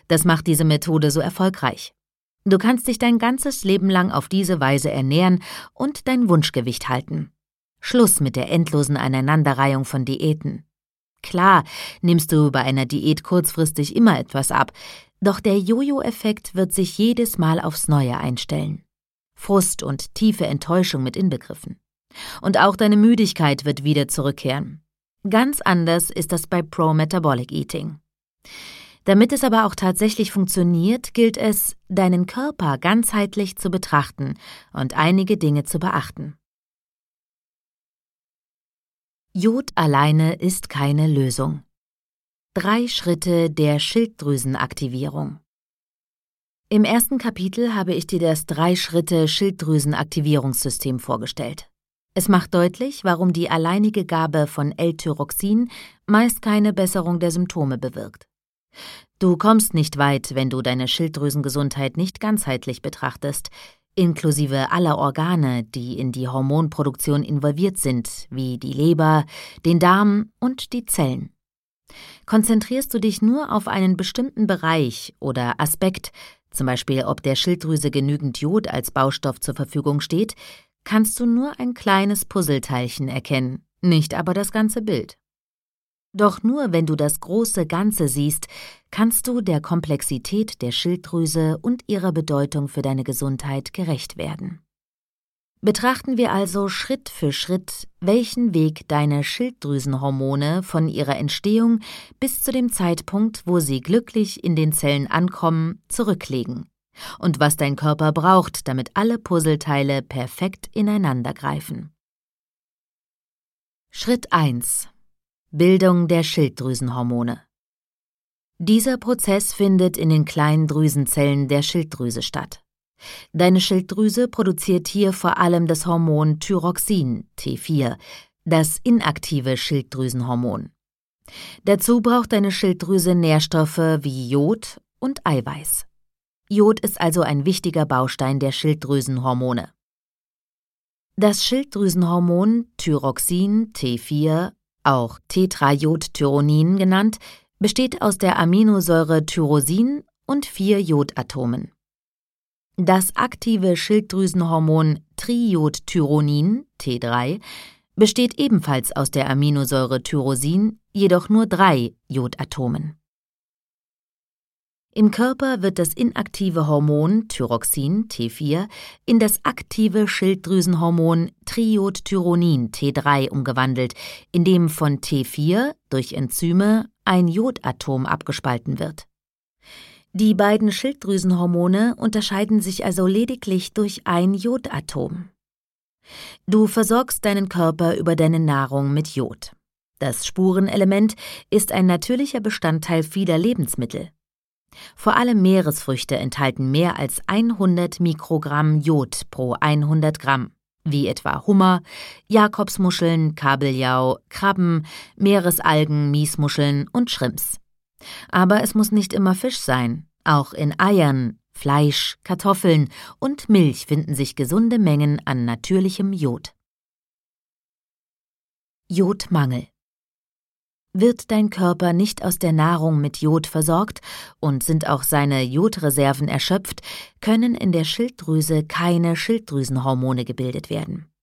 Das macht diese Methode so erfolgreich. Du kannst dich dein ganzes Leben lang auf diese Weise ernähren und dein Wunschgewicht halten. Schluss mit der endlosen Aneinanderreihung von Diäten. Klar, nimmst du bei einer Diät kurzfristig immer etwas ab, doch der Jojo-Effekt wird sich jedes Mal aufs Neue einstellen. Frust und tiefe Enttäuschung mit inbegriffen. Und auch deine Müdigkeit wird wieder zurückkehren. Ganz anders ist das bei Pro-Metabolic Eating. Damit es aber auch tatsächlich funktioniert, gilt es, deinen Körper ganzheitlich zu betrachten und einige Dinge zu beachten. Jod alleine ist keine Lösung. 3 Schritte der Schilddrüsenaktivierung. Im ersten Kapitel habe ich dir das 3-Schritte-Schilddrüsenaktivierungssystem vorgestellt. Es macht deutlich, warum die alleinige Gabe von L-Tyroxin meist keine Besserung der Symptome bewirkt. Du kommst nicht weit, wenn du deine Schilddrüsengesundheit nicht ganzheitlich betrachtest, inklusive aller Organe, die in die Hormonproduktion involviert sind, wie die Leber, den Darm und die Zellen. Konzentrierst du dich nur auf einen bestimmten Bereich oder Aspekt, zum Beispiel ob der Schilddrüse genügend Jod als Baustoff zur Verfügung steht, kannst du nur ein kleines Puzzleteilchen erkennen, nicht aber das ganze Bild. Doch nur wenn du das große Ganze siehst, kannst du der Komplexität der Schilddrüse und ihrer Bedeutung für deine Gesundheit gerecht werden. Betrachten wir also Schritt für Schritt, welchen Weg deine Schilddrüsenhormone von ihrer Entstehung bis zu dem Zeitpunkt, wo sie glücklich in den Zellen ankommen, zurücklegen und was dein Körper braucht, damit alle Puzzleteile perfekt ineinandergreifen. Schritt 1: Bildung der Schilddrüsenhormone. Dieser Prozess findet in den kleinen Drüsenzellen der Schilddrüse statt. Deine Schilddrüse produziert hier vor allem das Hormon Thyroxin, T4, das inaktive Schilddrüsenhormon. Dazu braucht deine Schilddrüse Nährstoffe wie Jod und Eiweiß. Jod ist also ein wichtiger Baustein der Schilddrüsenhormone. Das Schilddrüsenhormon Thyroxin, T4, auch Tetrajodtyronin genannt, besteht aus der Aminosäure Tyrosin und 4 Jodatomen. Das aktive Schilddrüsenhormon Trijodtyronin, T3, besteht ebenfalls aus der Aminosäure Tyrosin, jedoch nur 3 Jodatomen. Im Körper wird das inaktive Hormon Thyroxin, T4, in das aktive Schilddrüsenhormon Trijodtyronin, T3, umgewandelt, indem von T4 durch Enzyme ein Jodatom abgespalten wird. Die beiden Schilddrüsenhormone unterscheiden sich also lediglich durch ein Jodatom. Du versorgst deinen Körper über deine Nahrung mit Jod. Das Spurenelement ist ein natürlicher Bestandteil vieler Lebensmittel. Vor allem Meeresfrüchte enthalten mehr als 100 Mikrogramm Jod pro 100 Gramm, wie etwa Hummer, Jakobsmuscheln, Kabeljau, Krabben, Meeresalgen, Miesmuscheln und Shrimps. Aber es muss nicht immer Fisch sein. Auch in Eiern, Fleisch, Kartoffeln und Milch finden sich gesunde Mengen an natürlichem Jod. Jodmangel. Wird dein Körper nicht aus der Nahrung mit Jod versorgt und sind auch seine Jodreserven erschöpft, können in der Schilddrüse keine Schilddrüsenhormone gebildet werden.